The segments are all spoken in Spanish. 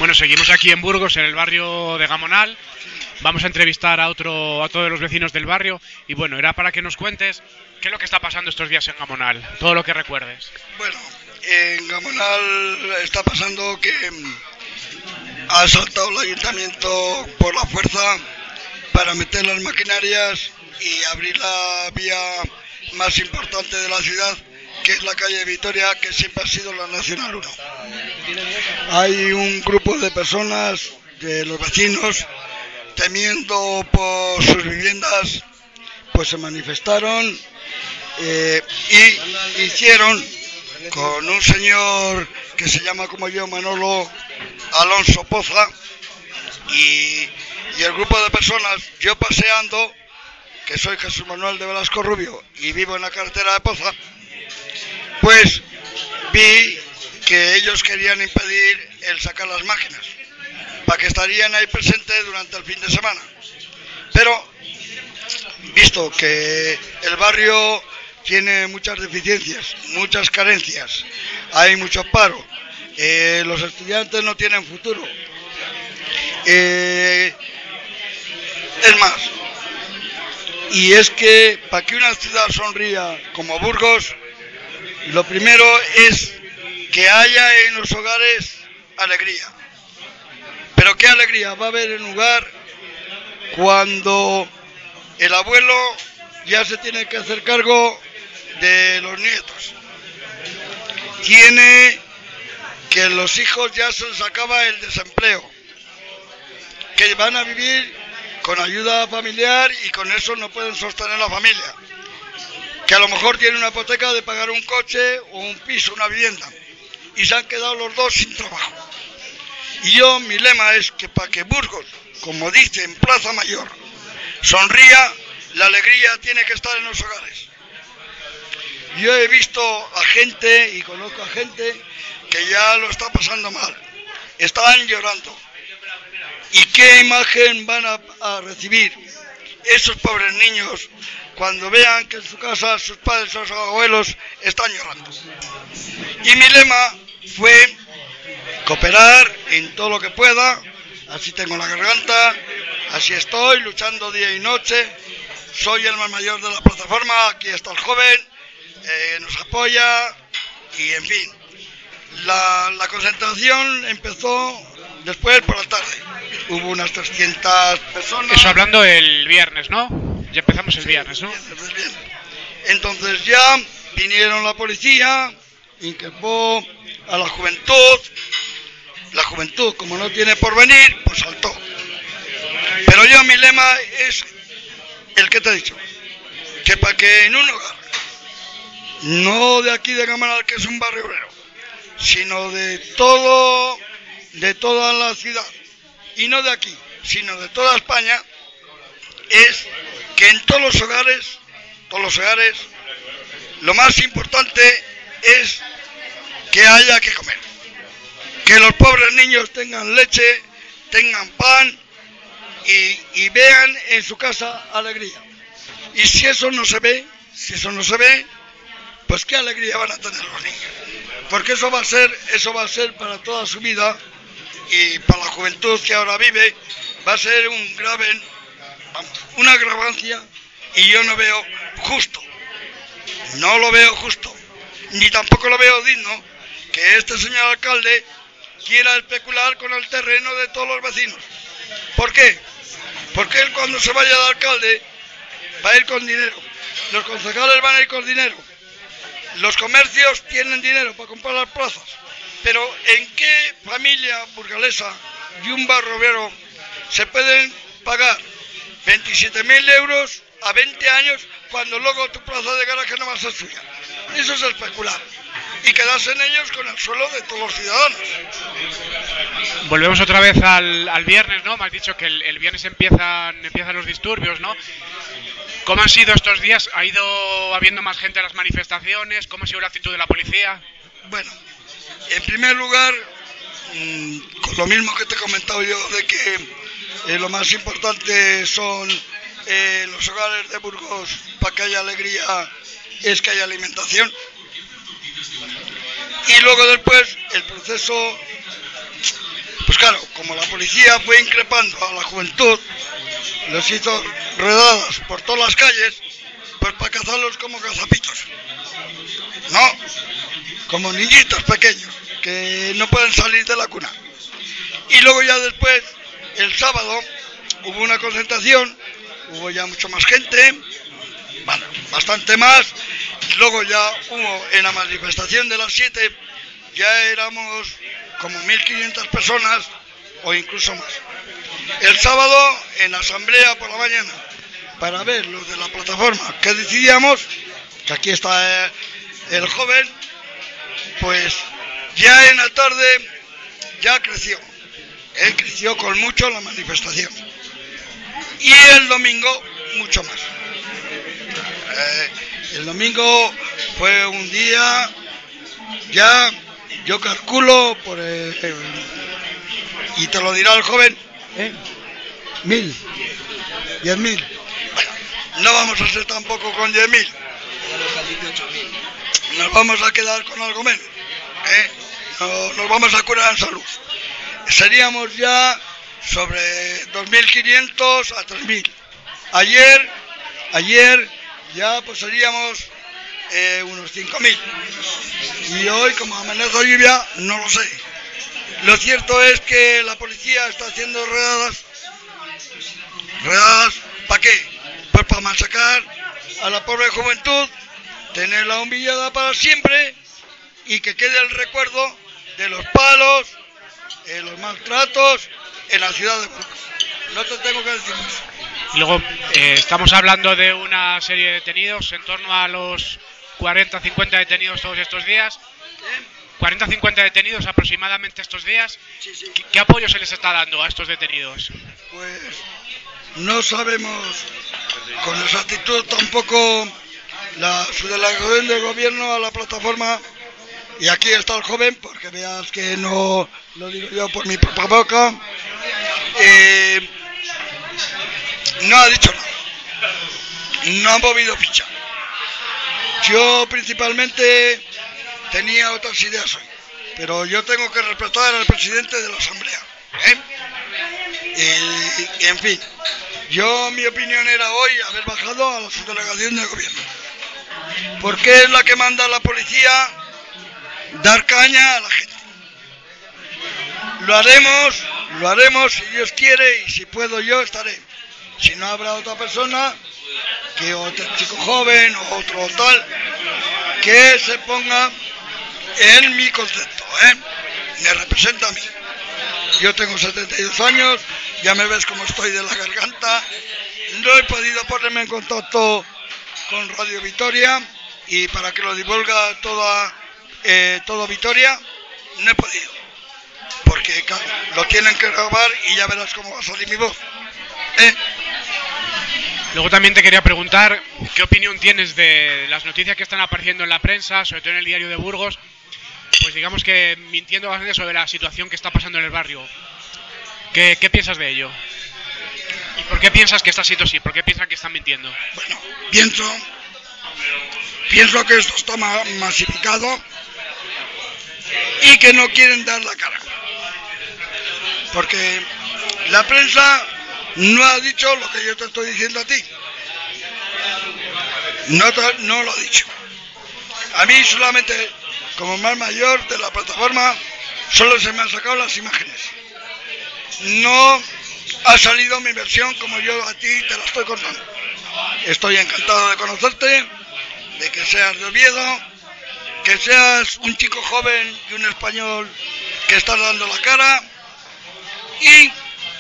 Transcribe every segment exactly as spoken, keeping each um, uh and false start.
Bueno, seguimos aquí en Burgos, en el barrio de Gamonal. Vamos a entrevistar a otro, a otro de los vecinos del barrio. Y bueno, era para que nos cuentes qué es lo que está pasando estos días en Gamonal, todo lo que recuerdes. Bueno, en Gamonal está pasando que ha saltado el ayuntamiento por la fuerza para meter las maquinarias y abrir la vía más importante de la ciudad, que es la calle Vitoria, que siempre ha sido la Nacional uno. Hay un grupo de personas, de los vecinos, temiendo por sus viviendas, pues se manifestaron eh, y hicieron con un señor que se llama como yo, Manolo Alonso Poza, y, y el grupo de personas, yo paseando, que soy Jesús Manuel de Velasco Rubio y vivo en la carretera de Poza, pues vi que ellos querían impedir el sacar las máquinas, para que estarían ahí presentes durante el fin de semana. Pero, visto que el barrio tiene muchas deficiencias, muchas carencias, hay mucho paro, eh, los estudiantes no tienen futuro, eh, es más, y es que para que una ciudad sonría como Burgos, lo primero es que haya en los hogares alegría. Pero ¿qué alegría va a haber en un hogar cuando el abuelo ya se tiene que hacer cargo de los nietos? Tiene que los hijos ya se les acaba el desempleo, que van a vivir con ayuda familiar y con eso no pueden sostener la familia, que a lo mejor tienen una hipoteca de pagar un coche o un piso, una vivienda, y se han quedado los dos sin trabajo. Y yo, mi lema es que para que Burgos, como dice en Plaza Mayor, sonría, la alegría tiene que estar en los hogares. Yo he visto a gente, y conozco a gente, que ya lo está pasando mal. Están llorando. ¿Y qué imagen van a, a recibir esos pobres niños cuando vean que en su casa sus padres o sus abuelos están llorando? Y mi lema fue cooperar en todo lo que pueda, así tengo la garganta, así estoy, luchando día y noche, soy el más mayor de la plataforma, aquí está el joven, eh, nos apoya, y en fin, la, la concentración empezó después por la tarde, hubo unas trescientas personas. Eso hablando el viernes, ¿no? Ya empezamos el Sí, viernes, ¿no? Viernes, viernes. Entonces ya vinieron la policía, increpó a la juventud. La juventud, como no tiene porvenir, pues saltó. Pero yo, mi lema es el que te he dicho, que para que en un hogar, no de aquí de Gamonal, que es un barrio obrero, sino de todo, de toda la ciudad, y no de aquí, sino de toda España, es que en todos los hogares, todos los hogares, lo más importante es que haya que comer. Que los pobres niños tengan leche, tengan pan y, y vean en su casa alegría. Y si eso no se ve, si eso no se ve, pues qué alegría van a tener los niños. Porque eso va a ser, eso va a ser para toda su vida, y para la juventud que ahora vive, va a ser un grave, una agravancia, y yo no veo justo, no lo veo justo, ni tampoco lo veo digno que este señor alcalde quiera especular con el terreno de todos los vecinos. ¿Por qué? Porque él, cuando se vaya de alcalde, va a ir con dinero, los concejales van a ir con dinero, los comercios tienen dinero para comprar las plazas, pero ¿en qué familia burgalesa y un barrio obrero se pueden pagar veintisiete mil euros a veinte años cuando luego tu plaza de garaje no va a ser suya? Eso es especular y quedarse en ellos con el suelo de todos los ciudadanos. Volvemos otra vez al, al viernes, ¿no? Me has dicho que el, el viernes empiezan, empiezan los disturbios, ¿no? ¿Cómo han sido estos días? ¿Ha ido habiendo más gente a las manifestaciones? ¿Cómo ha sido la actitud de la policía? Bueno, en primer lugar, mmm, con lo mismo que te he comentado yo, de que eh, lo más importante son eh, los hogares de Burgos, para que haya alegría, es que haya alimentación. Y luego después el proceso Pues claro, como la policía fue increpando a la juventud, los hizo redadas por todas las calles, pues para cazarlos como cazapitos, ¿no? Como niñitos pequeños, que no pueden salir de la cuna. Y luego ya después, el sábado, hubo una concentración, hubo ya mucha más gente, bueno, bastante más, y luego ya hubo en la manifestación de las siete, ya éramos como mil quinientas personas o incluso más. El sábado en la asamblea por la mañana, para ver los de la plataforma que decidíamos, que aquí está el joven, pues ya en la tarde ya creció, ¿eh? creció con mucho la manifestación. Y el domingo mucho más. Eh, el domingo fue un día, ya yo calculo, por el, el, y te lo dirá el joven, ¿eh? mil, diez mil. Bueno, no vamos a hacer tampoco con diez mil. Nos vamos a quedar con algo menos. ¿eh? No, nos vamos a curar en salud. Seríamos ya sobre dos mil quinientos a tres mil. Ayer, ayer ya pues seríamos eh, unos cinco mil. Y hoy, como amenaza lluvia, no lo sé. Lo cierto es que la policía está haciendo redadas. ¿Redadas para qué? Pues para machacar a la pobre juventud, tenerla humillada para siempre y que quede el recuerdo de los palos, eh, los maltratos en la ciudad de Burgos. No te tengo que decir más. Luego, eh, estamos hablando de una serie de detenidos, en torno a los cuarenta a cincuenta detenidos todos estos días. cuarenta a cincuenta detenidos aproximadamente estos días. Sí, sí. ¿Qué, ¿Qué apoyo se les está dando a estos detenidos? Pues no sabemos con exactitud tampoco la subdelegación del gobierno a la plataforma. Y aquí está el joven, porque veas que no lo digo yo por mi propia boca. Eh, no ha dicho nada. No ha movido ficha. Yo principalmente tenía otras ideas hoy, pero yo tengo que respetar al presidente de la asamblea. ¿eh? Y, y en fin, yo mi opinión era hoy haber bajado a la subdelegación del gobierno. Porque es la que manda a la policía dar caña a la gente. Lo haremos, lo haremos si Dios quiere y si puedo yo estaré. Si no habrá otra persona, que otro chico joven o otro tal, que se ponga en mi concepto, ¿eh? Me representa a mí. Yo tengo setenta y dos años, ya me ves cómo estoy de la garganta. No he podido ponerme en contacto con Radio Vitoria y para que lo divulga toda, eh, todo Vitoria, no he podido. Porque claro, lo tienen que grabar y ya verás cómo va a salir mi voz. ¿eh? Luego también te quería preguntar qué opinión tienes de las noticias que están apareciendo en la prensa, sobre todo en el diario de Burgos, pues digamos que mintiendo bastante sobre la situación que está pasando en el barrio. ¿Qué, qué piensas de ello? ¿Y por qué piensas que está siendo así? ¿Por qué piensas que están mintiendo? Bueno, pienso, pienso que esto está ma- masificado y que no quieren dar la cara. Porque la prensa no ha dicho lo que yo te estoy diciendo a ti. No, te, no lo ha dicho. A mí solamente, como más mayor de la plataforma, solo se me han sacado las imágenes. No ha salido mi versión como yo a ti te la estoy contando. Estoy encantado de conocerte, de que seas de Oviedo, que seas un chico joven y un español que estás dando la cara. Y,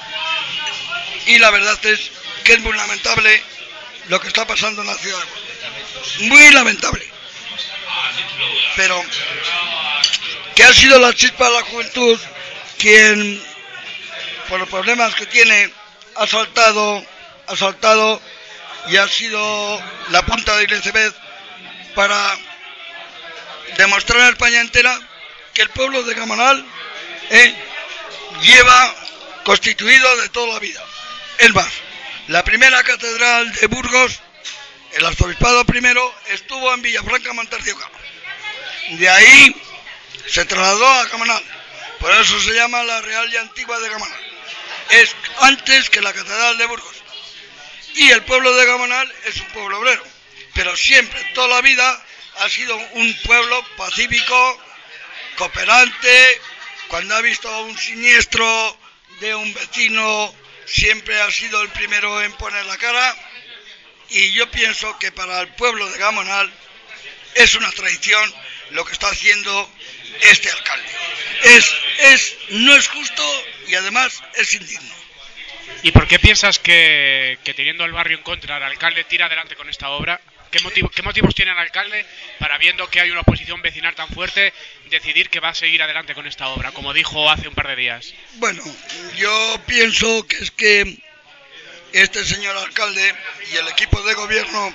y la verdad es que es muy lamentable lo que está pasando en la ciudad. Muy lamentable. Pero que ha sido la chispa de la juventud quien, por los problemas que tiene, ha saltado, ha saltado y ha sido la punta del iceberg para demostrar a España entera que el pueblo de Camanal eh, lleva constituido de toda la vida. Es más, la primera catedral de Burgos, el arzobispado primero, estuvo en Villafranca Monterrioca. De ahí se trasladó a Camanal Por eso se llama la Real y Antigua de Gamonal. Es antes que la Catedral de Burgos. Y el pueblo de Gamonal es un pueblo obrero. Pero siempre, toda la vida, ha sido un pueblo pacífico, cooperante. Cuando ha visto un siniestro de un vecino, siempre ha sido el primero en poner la cara. Y yo pienso que para el pueblo de Gamonal es una tradición lo que está haciendo este alcalde. Es, es, no es justo y además es indigno. ¿Y por qué piensas que, que teniendo el barrio en contra, el alcalde tira adelante con esta obra? ¿Qué, motivo, ¿Qué motivos tiene el alcalde para, viendo que hay una oposición vecinal tan fuerte, decidir que va a seguir adelante con esta obra, como dijo hace un par de días? Bueno, yo pienso que es que este señor alcalde y el equipo de gobierno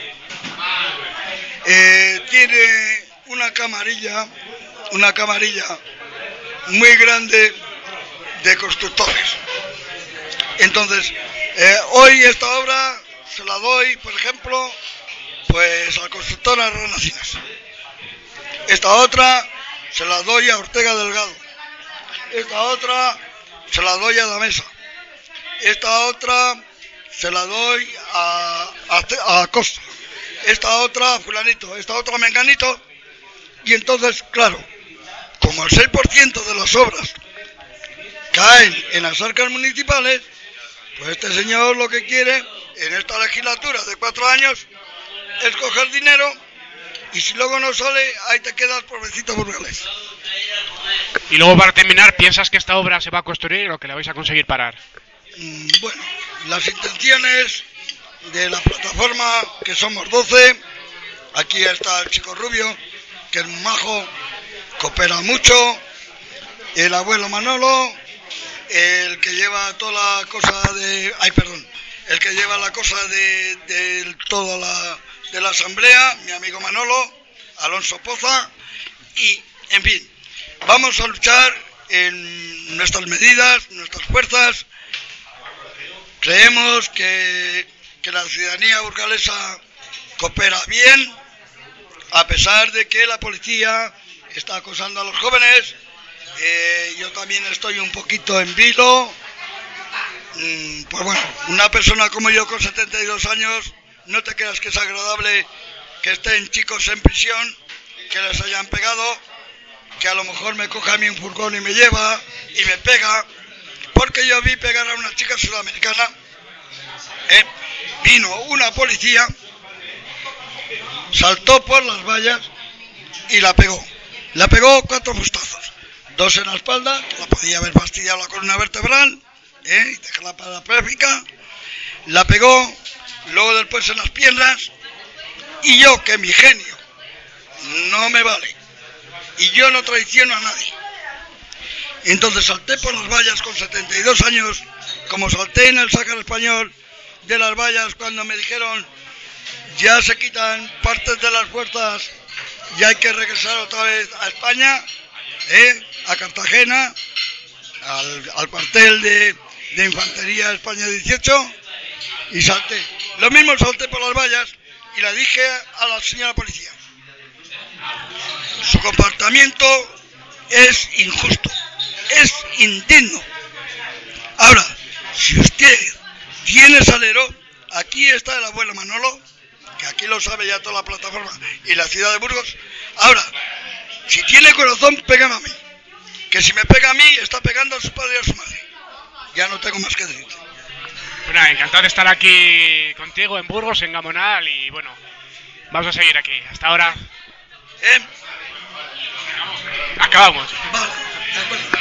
eh, tiene una camarilla, una camarilla muy grande de constructores. Entonces, eh, hoy esta obra se la doy, por ejemplo, pues a Constructora Renacinas. Esta otra se la doy a Ortega Delgado. Esta otra se la doy a Damesa. Esta otra se la doy a, a, a Costa. Esta otra a fulanito. Esta otra a menganito. Y entonces, claro, como el seis por ciento de las obras caen en las arcas municipales, pues este señor lo que quiere en esta legislatura de cuatro años es coger dinero y si luego no sale, ahí te quedas, pobrecito burgalés. Y luego, para terminar, ¿piensas que esta obra se va a construir o que la vais a conseguir parar? Mm, bueno, las intenciones de la plataforma, que somos doce, aquí está el chico Rubio, que es majo, coopera mucho, el abuelo Manolo, el que lleva toda la cosa de... Ay, perdón, el que lleva la cosa de, de toda la... de la asamblea, mi amigo Manolo, Alonso Poza, y, en fin, vamos a luchar en nuestras medidas, nuestras fuerzas. Creemos que, que la ciudadanía burgalesa coopera bien, a pesar de que la policía está acosando a los jóvenes. Eh, yo también estoy un poquito en vilo. Mm, pues bueno, una persona como yo con setenta y dos años, no te creas que es agradable que estén chicos en prisión, que les hayan pegado, que a lo mejor me coja a mí un furgón y me lleva y me pega, porque yo vi pegar a una chica sudamericana. Eh, vino una policía, saltó por las vallas y la pegó. La pegó cuatro fustazos, dos en la espalda, la podía haber fastidiado la columna vertebral, eh, y dejarla parapléjica. La pegó, luego después en las piernas, y yo, que mi genio no me vale, y yo no traiciono a nadie, entonces salté por las vallas con setenta y dos años, como salté en el Sácar Español de las vallas cuando me dijeron ya se quitan partes de las fuerzas y hay que regresar otra vez a España, ¿eh? A Cartagena, al, al cuartel de, de Infantería España dieciocho, y salté. Lo mismo salté por las vallas y le dije a la señora policía, su comportamiento es injusto, es indigno. Ahora, si usted tiene salero, aquí está el abuelo Manolo, que aquí lo sabe ya toda la plataforma y la ciudad de Burgos. Ahora, si tiene corazón, pégame a mí, que si me pega a mí, está pegando a su padre y a su madre. Ya no tengo más que decirte. Bueno, encantado de estar aquí contigo en Burgos, en Gamonal, y bueno, vamos a seguir aquí. Hasta ahora. ¿Eh? Acabamos. Vale, de acuerdo.